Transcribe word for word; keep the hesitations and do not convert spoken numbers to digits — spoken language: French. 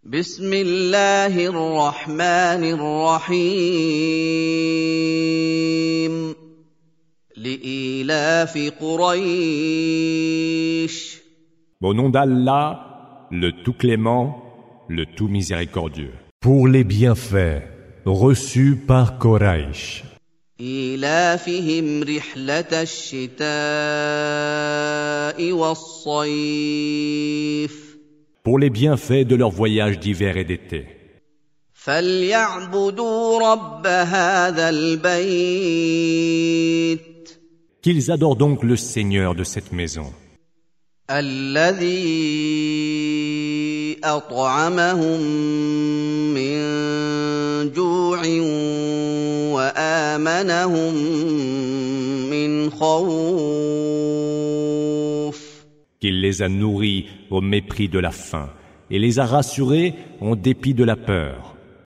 بسم الله الرحمن الرحيم لإيلاف قريش Au nom d'Allah, le tout clément, le tout miséricordieux. Pour les bienfaits reçus par Quraysh. إيلافهم رحلة الشتاء والصيف Pour les bienfaits de leur voyage d'hiver et d'été. فليعبدوا رب هذا البيت Qu'ils adorent donc le Seigneur de cette maison, الذي أطعمهم من جوع وآمنهم من خوف qu'il les a nourris au mépris de la faim et les a rassurés en dépit de la peur.